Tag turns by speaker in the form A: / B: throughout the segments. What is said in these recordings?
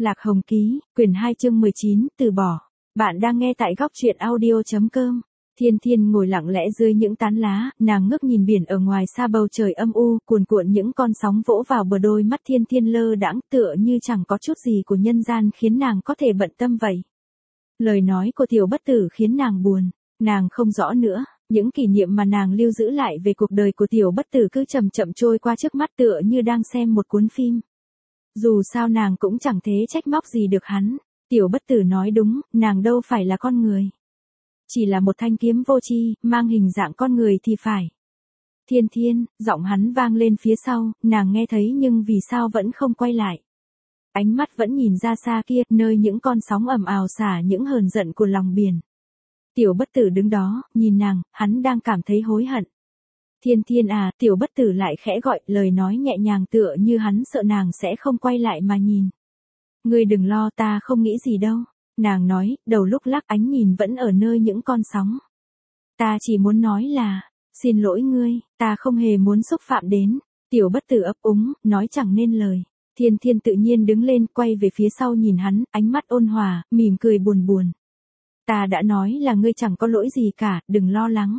A: Lạc Hồng Ký, quyển 2 chương 19, từ bỏ. Bạn đang nghe tại góc truyện audio.com. Thiên Thiên ngồi lặng lẽ dưới những tán lá, nàng ngước nhìn biển ở ngoài xa, bầu trời âm u, cuồn cuộn những con sóng vỗ vào bờ, đôi mắt Thiên Thiên lơ đãng tựa như chẳng có chút gì của nhân gian khiến nàng có thể bận tâm vậy. Lời nói của Tiểu Bất Tử khiến nàng buồn, nàng không rõ nữa, những kỷ niệm mà nàng lưu giữ lại về cuộc đời của Tiểu Bất Tử cứ chậm chậm trôi qua trước mắt tựa như đang xem một cuốn phim. Dù sao nàng cũng chẳng thế trách móc gì được hắn. Tiểu Bất Tử nói đúng, nàng đâu phải là con người. Chỉ là một thanh kiếm vô tri, mang hình dạng con người thì phải. Thiên Thiên, giọng hắn vang lên phía sau, nàng nghe thấy nhưng vì sao vẫn không quay lại. Ánh mắt vẫn nhìn ra xa kia, nơi những con sóng ầm ào xả những hờn giận của lòng biển. Tiểu Bất Tử đứng đó, nhìn nàng, hắn đang cảm thấy hối hận. Thiên Thiên à, Tiểu Bất Tử lại khẽ gọi, lời nói nhẹ nhàng tựa như hắn sợ nàng sẽ không quay lại mà nhìn. Ngươi đừng lo, ta không nghĩ gì đâu. Nàng nói, đầu lúc lắc, ánh nhìn vẫn ở nơi những con sóng. Ta chỉ muốn nói là, xin lỗi ngươi, ta không hề muốn xúc phạm đến. Tiểu Bất Tử ấp úng, nói chẳng nên lời. Thiên Thiên tự nhiên đứng lên, quay về phía sau nhìn hắn, ánh mắt ôn hòa, mỉm cười buồn buồn. Ta đã nói là ngươi chẳng có lỗi gì cả, đừng lo lắng.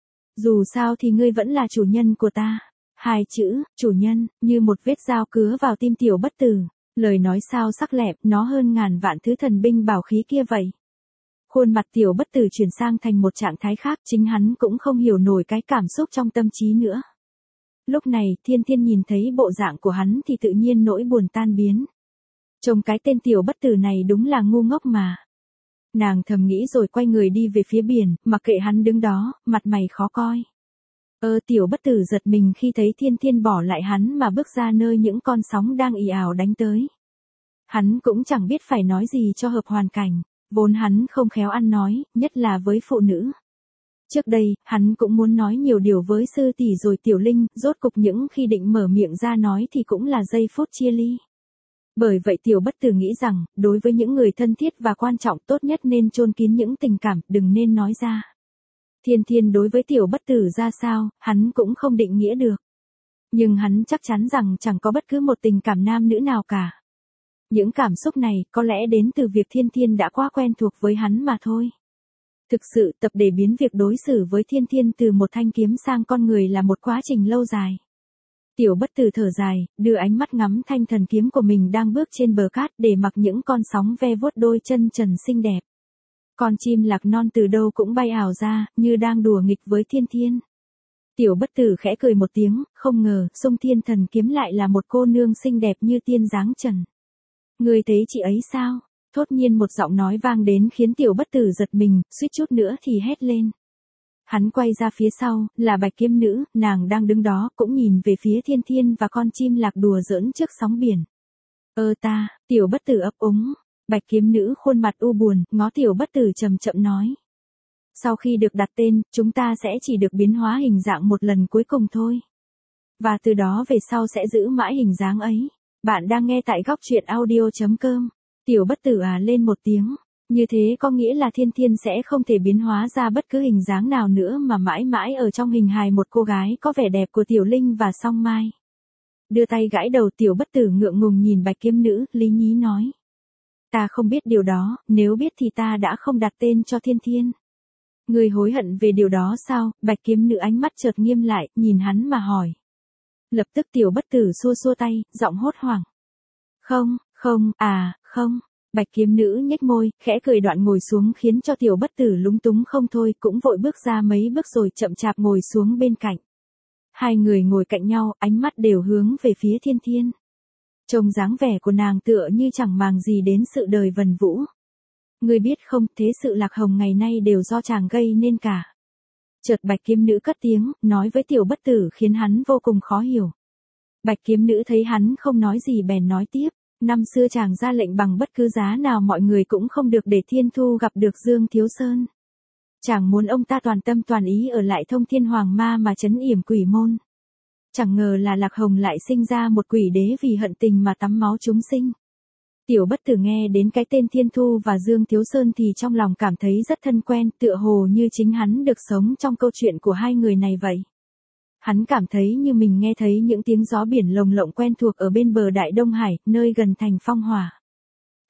A: Dù sao thì ngươi vẫn là chủ nhân của ta. Hai chữ, chủ nhân, như một vết dao cứa vào tim Tiểu Bất Tử. Lời nói sao sắc lẹm, nó hơn ngàn vạn thứ thần binh bảo khí kia vậy. Khuôn mặt Tiểu Bất Tử chuyển sang thành một trạng thái khác, chính hắn cũng không hiểu nổi cái cảm xúc trong tâm trí nữa. Lúc này, Thiên Thiên nhìn thấy bộ dạng của hắn thì tự nhiên nỗi buồn tan biến. Trông cái tên Tiểu Bất Tử này đúng là ngu ngốc mà. Nàng thầm nghĩ rồi quay người đi về phía biển, mặc kệ hắn đứng đó, mặt mày khó coi. Tiểu Bất Tử giật mình khi thấy Thiên Thiên bỏ lại hắn mà bước ra nơi những con sóng đang ì ào đánh tới. Hắn cũng chẳng biết phải nói gì cho hợp hoàn cảnh, vốn hắn không khéo ăn nói, nhất là với phụ nữ. Trước đây, hắn cũng muốn nói nhiều điều với sư tỷ rồi Tiểu Linh, rốt cục những khi định mở miệng ra nói thì cũng là giây phút chia ly. Bởi vậy Tiểu Bất Tử nghĩ rằng, đối với những người thân thiết và quan trọng tốt nhất nên chôn kín những tình cảm, đừng nên nói ra. Thiên Thiên đối với Tiểu Bất Tử ra sao, hắn cũng không định nghĩa được. Nhưng hắn chắc chắn rằng chẳng có bất cứ một tình cảm nam nữ nào cả. Những cảm xúc này có lẽ đến từ việc Thiên Thiên đã quá quen thuộc với hắn mà thôi. Thực sự tập để biến việc đối xử với Thiên Thiên từ một thanh kiếm sang con người là một quá trình lâu dài. Tiểu Bất Tử thở dài, đưa ánh mắt ngắm thanh thần kiếm của mình đang bước trên bờ cát để mặc những con sóng ve vuốt đôi chân trần xinh đẹp. Con chim lạc non từ đâu cũng bay ảo ra, như đang đùa nghịch với Thiên Thiên. Tiểu Bất Tử khẽ cười một tiếng, không ngờ, Xung Thiên thần kiếm lại là một cô nương xinh đẹp như tiên dáng trần. Ngươi thấy chị ấy sao? Thốt nhiên một giọng nói vang đến khiến Tiểu Bất Tử giật mình, suýt chút nữa thì hét lên. Hắn quay ra phía sau, là Bạch Kiếm Nữ, nàng đang đứng đó, cũng nhìn về phía Thiên Thiên và con chim lạc đùa giỡn trước sóng biển. Tiểu Bất Tử ấp úng. Bạch Kiếm Nữ khuôn mặt u buồn, ngó Tiểu Bất Tử chậm chậm nói. Sau khi được đặt tên, chúng ta sẽ chỉ được biến hóa hình dạng một lần cuối cùng thôi. Và từ đó về sau sẽ giữ mãi hình dáng ấy. Bạn đang nghe tại góc truyện audio.com. Tiểu Bất Tử à lên một tiếng. Như thế có nghĩa là Thiên Thiên sẽ không thể biến hóa ra bất cứ hình dáng nào nữa mà mãi mãi ở trong hình hài một cô gái có vẻ đẹp của Tiểu Linh và Song Mai. Đưa tay gãi đầu Tiểu Bất Tử ngượng ngùng nhìn Bạch Kiếm Nữ, lý nhí nói. Ta không biết điều đó, nếu biết thì ta đã không đặt tên cho Thiên Thiên. Ngươi hối hận về điều đó sao? Bạch Kiếm Nữ ánh mắt chợt nghiêm lại, nhìn hắn mà hỏi. Lập tức Tiểu Bất Tử xua xua tay, giọng hốt hoảng. Không. Bạch Kiếm Nữ nhếch môi, khẽ cười đoạn ngồi xuống khiến cho Tiểu Bất Tử lúng túng không thôi, cũng vội bước ra mấy bước rồi chậm chạp ngồi xuống bên cạnh. Hai người ngồi cạnh nhau, ánh mắt đều hướng về phía Thiên Thiên. Trông dáng vẻ của nàng tựa như chẳng màng gì đến sự đời vần vũ. Ngươi biết không, thế sự Lạc Hồng ngày nay đều do chàng gây nên cả. Chợt Bạch Kiếm Nữ cất tiếng, nói với Tiểu Bất Tử khiến hắn vô cùng khó hiểu. Bạch Kiếm Nữ thấy hắn không nói gì bèn nói tiếp. Năm xưa chàng ra lệnh bằng bất cứ giá nào mọi người cũng không được để Thiên Thu gặp được Dương Thiếu Sơn. Chàng muốn ông ta toàn tâm toàn ý ở lại Thông Thiên Hoàng Ma mà trấn yểm quỷ môn. Chẳng ngờ là Lạc Hồng lại sinh ra một quỷ đế vì hận tình mà tắm máu chúng sinh. Tiểu Bất Tử nghe đến cái tên Thiên Thu và Dương Thiếu Sơn thì trong lòng cảm thấy rất thân quen, tựa hồ như chính hắn được sống trong câu chuyện của hai người này vậy. Hắn cảm thấy như mình nghe thấy những tiếng gió biển lồng lộng quen thuộc ở bên bờ Đại Đông Hải, nơi gần thành Phong Hỏa.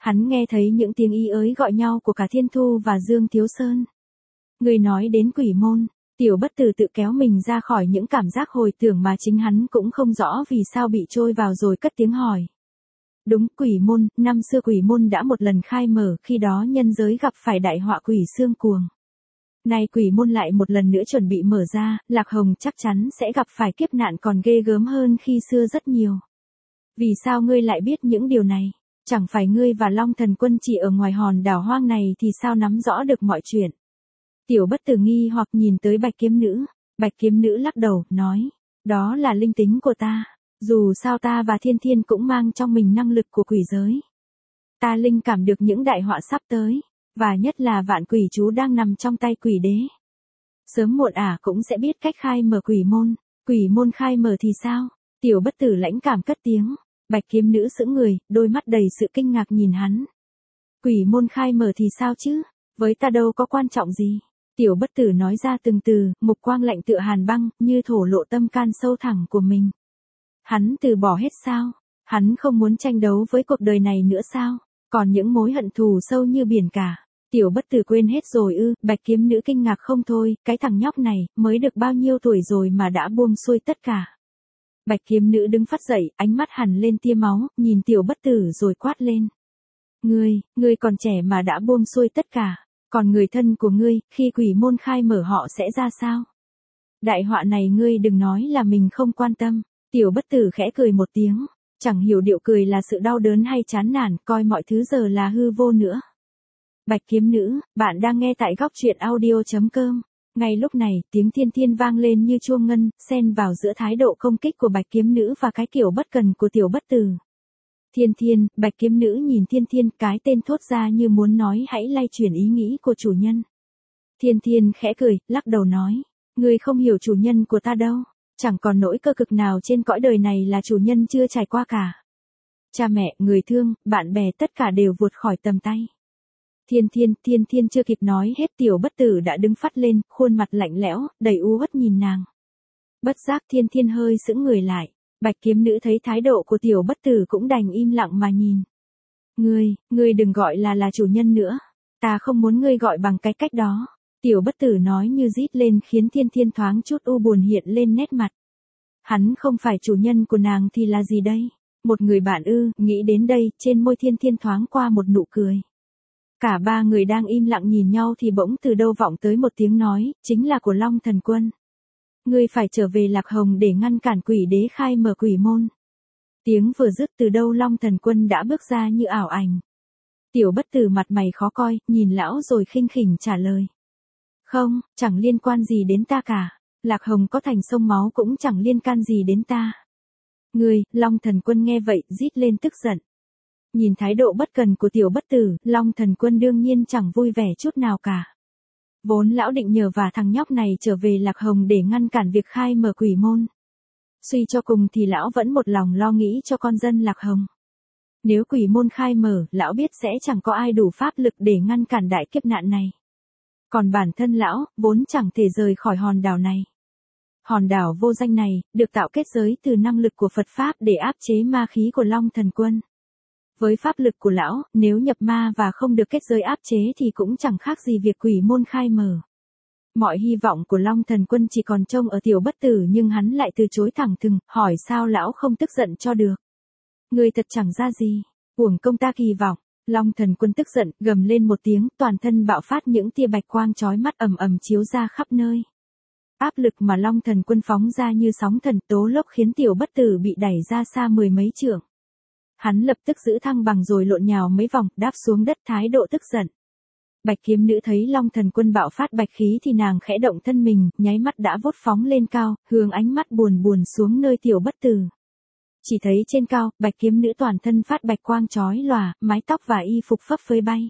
A: Hắn nghe thấy những tiếng ý ới gọi nhau của cả Thiên Thu và Dương Thiếu Sơn. Người nói đến quỷ môn, Tiểu Bất Tử tự kéo mình ra khỏi những cảm giác hồi tưởng mà chính hắn cũng không rõ vì sao bị trôi vào rồi cất tiếng hỏi. Đúng, quỷ môn, năm xưa quỷ môn đã một lần khai mở, khi đó nhân giới gặp phải đại họa quỷ xương cuồng. Nay quỷ môn lại một lần nữa chuẩn bị mở ra, Lạc Hồng chắc chắn sẽ gặp phải kiếp nạn còn ghê gớm hơn khi xưa rất nhiều. Vì sao ngươi lại biết những điều này? Chẳng phải ngươi và Long Thần Quân chỉ ở ngoài hòn đảo hoang này thì sao nắm rõ được mọi chuyện? Tiểu Bất Tử nghi hoặc nhìn tới Bạch Kiếm Nữ. Bạch Kiếm Nữ lắc đầu, nói, đó là linh tính của ta. Dù sao ta và Thiên Thiên cũng mang trong mình năng lực của quỷ giới. Ta linh cảm được những đại họa sắp tới, và nhất là vạn quỷ chú đang nằm trong tay quỷ đế. Sớm muộn cũng sẽ biết cách khai mở quỷ môn. Quỷ môn khai mở thì sao? Tiểu Bất Tử lãnh cảm cất tiếng. Bạch Kiếm Nữ sững người, đôi mắt đầy sự kinh ngạc nhìn hắn. Quỷ môn khai mở thì sao chứ? Với ta đâu có quan trọng gì. Tiểu Bất Tử nói ra từng từ, mục quang lạnh tựa hàn băng, như thổ lộ tâm can sâu thẳm của mình. Hắn từ bỏ hết sao? Hắn không muốn tranh đấu với cuộc đời này nữa sao? Còn những mối hận thù sâu như biển cả. Tiểu Bất Tử quên hết rồi ư? Bạch Kiếm Nữ kinh ngạc không thôi, cái thằng nhóc này, mới được bao nhiêu tuổi rồi mà đã buông xuôi tất cả. Bạch Kiếm Nữ đứng phát dậy, ánh mắt hằn lên tia máu, nhìn Tiểu Bất Tử rồi quát lên. Ngươi còn trẻ mà đã buông xuôi tất cả. Còn người thân của ngươi, khi quỷ môn khai mở họ sẽ ra sao? Đại họa này ngươi đừng nói là mình không quan tâm. Tiểu Bất Tử khẽ cười một tiếng. Chẳng hiểu điệu cười là sự đau đớn hay chán nản, coi mọi thứ giờ là hư vô nữa. Bạch Kiếm Nữ, bạn đang nghe tại góc truyện audio.com. Ngay lúc này, tiếng Thiên Thiên vang lên như chuông ngân, xen vào giữa thái độ công kích của Bạch Kiếm Nữ và cái kiểu bất cần của Tiểu Bất Tử. Thiên Thiên, Bạch Kiếm Nữ nhìn Thiên Thiên, cái tên thốt ra như muốn nói hãy lay chuyển ý nghĩ của chủ nhân. Thiên Thiên khẽ cười, lắc đầu nói, ngươi không hiểu chủ nhân của ta đâu, chẳng còn nỗi cơ cực nào trên cõi đời này là chủ nhân chưa trải qua cả. Cha mẹ, người thương, bạn bè tất cả đều vụt khỏi tầm tay. Thiên Thiên chưa kịp nói hết Tiểu Bất Tử đã đứng phắt lên, khuôn mặt lạnh lẽo, đầy u uất nhìn nàng. Bất giác Thiên Thiên hơi sững người lại. Bạch Kiếm Nữ thấy thái độ của Tiểu Bất Tử cũng đành im lặng mà nhìn. Ngươi đừng gọi là chủ nhân nữa. Ta không muốn ngươi gọi bằng cái cách đó. Tiểu Bất Tử nói như rít lên khiến Thiên Thiên thoáng chút u buồn hiện lên nét mặt. Hắn không phải chủ nhân của nàng thì là gì đây? Một người bạn ư? Nghĩ đến đây, trên môi Thiên Thiên thoáng qua một nụ cười. Cả ba người đang im lặng nhìn nhau thì bỗng từ đâu vọng tới một tiếng nói, chính là của Long Thần Quân. Ngươi phải trở về Lạc Hồng để ngăn cản quỷ đế khai mở quỷ môn. Tiếng vừa dứt từ đâu Long Thần Quân đã bước ra như ảo ảnh. Tiểu Bất Tử mặt mày khó coi, nhìn lão rồi khinh khỉnh trả lời. Không, chẳng liên quan gì đến ta cả. Lạc Hồng có thành sông máu cũng chẳng liên can gì đến ta. Ngươi, Long Thần Quân nghe vậy, rít lên tức giận. Nhìn thái độ bất cần của Tiểu Bất Tử, Long Thần Quân đương nhiên chẳng vui vẻ chút nào cả. Vốn lão định nhờ vả thằng nhóc này trở về Lạc Hồng để ngăn cản việc khai mở quỷ môn. Suy cho cùng thì lão vẫn một lòng lo nghĩ cho con dân Lạc Hồng. Nếu quỷ môn khai mở, lão biết sẽ chẳng có ai đủ pháp lực để ngăn cản đại kiếp nạn này. Còn bản thân lão, vốn chẳng thể rời khỏi hòn đảo này. Hòn đảo vô danh này, được tạo kết giới từ năng lực của Phật Pháp để áp chế ma khí của Long Thần Quân. Với pháp lực của lão, nếu nhập ma và không được kết giới áp chế thì cũng chẳng khác gì việc quỷ môn khai mở. Mọi hy vọng của Long Thần Quân chỉ còn trông ở Tiểu Bất Tử nhưng hắn lại từ chối thẳng thừng, hỏi sao lão không tức giận cho được. Người thật chẳng ra gì, uổng công ta kỳ vọng. Long Thần Quân tức giận, gầm lên một tiếng, toàn thân bạo phát những tia bạch quang chói mắt ầm ầm chiếu ra khắp nơi. Áp lực mà Long Thần Quân phóng ra như sóng thần tố lốc khiến Tiểu Bất Tử bị đẩy ra xa mười mấy trượng. Hắn lập tức giữ thăng bằng rồi lộn nhào mấy vòng, đáp xuống đất thái độ tức giận. Bạch Kiếm Nữ thấy Long Thần Quân bạo phát bạch khí thì nàng khẽ động thân mình, nháy mắt đã vút phóng lên cao, hướng ánh mắt buồn buồn xuống nơi Tiểu Bất Tử. Chỉ thấy trên cao, Bạch Kiếm Nữ toàn thân phát bạch quang chói lòa, mái tóc và y phục phấp phới bay.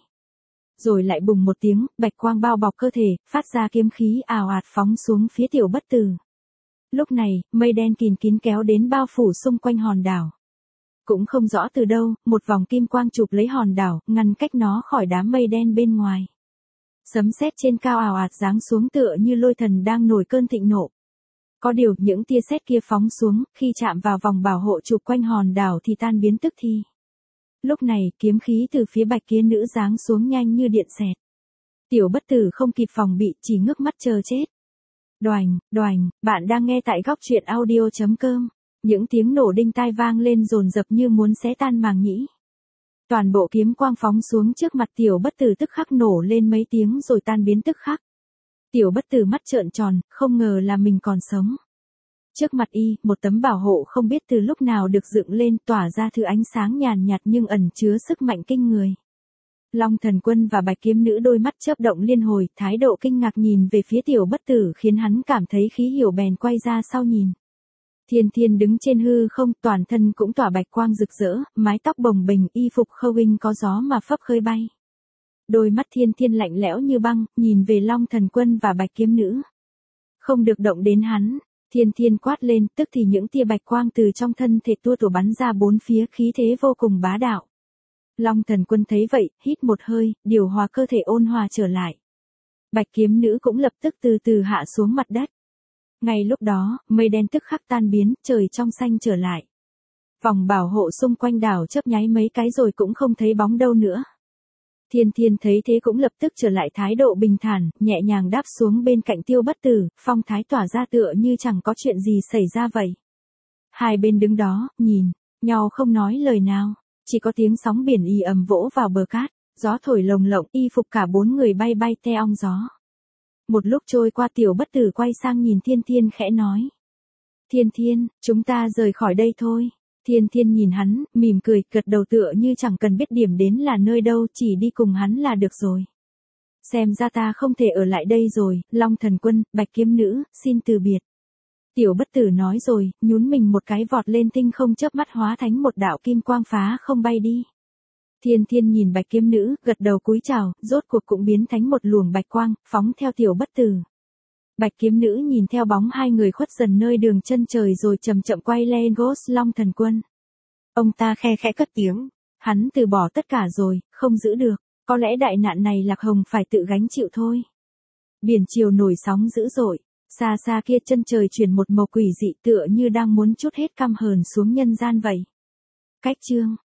A: Rồi lại bùng một tiếng, bạch quang bao bọc cơ thể, phát ra kiếm khí ào ạt phóng xuống phía Tiểu Bất Tử. Lúc này, mây đen kín kín kéo đến bao phủ xung quanh hòn đảo. Cũng không rõ từ đâu, một vòng kim quang chụp lấy hòn đảo, ngăn cách nó khỏi đám mây đen bên ngoài. Sấm sét trên cao ào ạt giáng xuống tựa như lôi thần đang nổi cơn thịnh nộ. Có điều, những tia sét kia phóng xuống, khi chạm vào vòng bảo hộ chụp quanh hòn đảo thì tan biến tức thì. Lúc này, kiếm khí từ phía bạch kiếm nữ giáng xuống nhanh như điện xẹt. Tiểu bất tử không kịp phòng bị, chỉ ngước mắt chờ chết. Đoành, đoành, bạn đang nghe tại góc truyện audio.com. Những tiếng nổ đinh tai vang lên dồn dập như muốn xé tan màng nhĩ. Toàn bộ kiếm quang phóng xuống trước mặt tiểu bất tử tức khắc nổ lên mấy tiếng rồi tan biến tức khắc. Tiểu bất tử mắt trợn tròn, không ngờ là mình còn sống. Trước mặt y, một tấm bảo hộ không biết từ lúc nào được dựng lên, tỏa ra thứ ánh sáng nhàn nhạt nhưng ẩn chứa sức mạnh kinh người. Long Thần Quân và Bạch Kiếm Nữ đôi mắt chớp động liên hồi, thái độ kinh ngạc nhìn về phía tiểu bất tử khiến hắn cảm thấy khí hiểu bèn quay ra sau nhìn. Thiên Thiên đứng trên hư không, toàn thân cũng tỏa bạch quang rực rỡ, mái tóc bồng bềnh, y phục khâu hình có gió mà phấp khơi bay. Đôi mắt Thiên Thiên lạnh lẽo như băng, nhìn về Long Thần Quân và Bạch Kiếm Nữ. Không được động đến hắn. Thiên Thiên quát lên, tức thì những tia bạch quang từ trong thân thể tua tủa bắn ra bốn phía, khí thế vô cùng bá đạo. Long Thần Quân thấy vậy, hít một hơi, điều hòa cơ thể ôn hòa trở lại. Bạch Kiếm Nữ cũng lập tức từ từ hạ xuống mặt đất. Ngay lúc đó, mây đen tức khắc tan biến, trời trong xanh trở lại. Vòng bảo hộ xung quanh đảo chớp nháy mấy cái rồi cũng không thấy bóng đâu nữa. Thiên Thiên thấy thế cũng lập tức trở lại thái độ bình thản, nhẹ nhàng đáp xuống bên cạnh tiêu bất tử, phong thái tỏa ra tựa như chẳng có chuyện gì xảy ra vậy. Hai bên đứng đó, nhìn nhau không nói lời nào, chỉ có tiếng sóng biển ì ầm vỗ vào bờ cát, gió thổi lồng lộng, y phục cả bốn người bay bay theo ong gió. Một lúc trôi qua tiểu bất tử quay sang nhìn Thiên Thiên khẽ nói. Thiên Thiên, chúng ta rời khỏi đây thôi. Thiên Thiên nhìn hắn, mỉm cười, gật đầu tựa như chẳng cần biết điểm đến là nơi đâu, chỉ đi cùng hắn là được rồi. Xem ra ta không thể ở lại đây rồi, Long Thần Quân, Bạch Kiếm Nữ, xin từ biệt. Tiểu bất tử nói rồi, nhún mình một cái vọt lên tinh không chớp mắt hóa thành một đạo kim quang phá không bay đi. Thiên Thiên nhìn Bạch Kiếm Nữ, gật đầu cúi chào, rốt cuộc cũng biến thành một luồng bạch quang, phóng theo tiểu bất tử. Bạch Kiếm Nữ nhìn theo bóng hai người khuất dần nơi đường chân trời rồi chậm chậm quay lên Ghost Long Thần Quân. Ông ta khe khẽ cất tiếng, hắn từ bỏ tất cả rồi, không giữ được, có lẽ đại nạn này Lạc Hồng phải tự gánh chịu thôi. Biển chiều nổi sóng dữ dội, xa xa kia chân trời chuyển một màu quỷ dị tựa như đang muốn trút hết căm hờn xuống nhân gian vậy. Cách chương